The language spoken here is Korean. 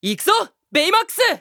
行くぞベイマックス。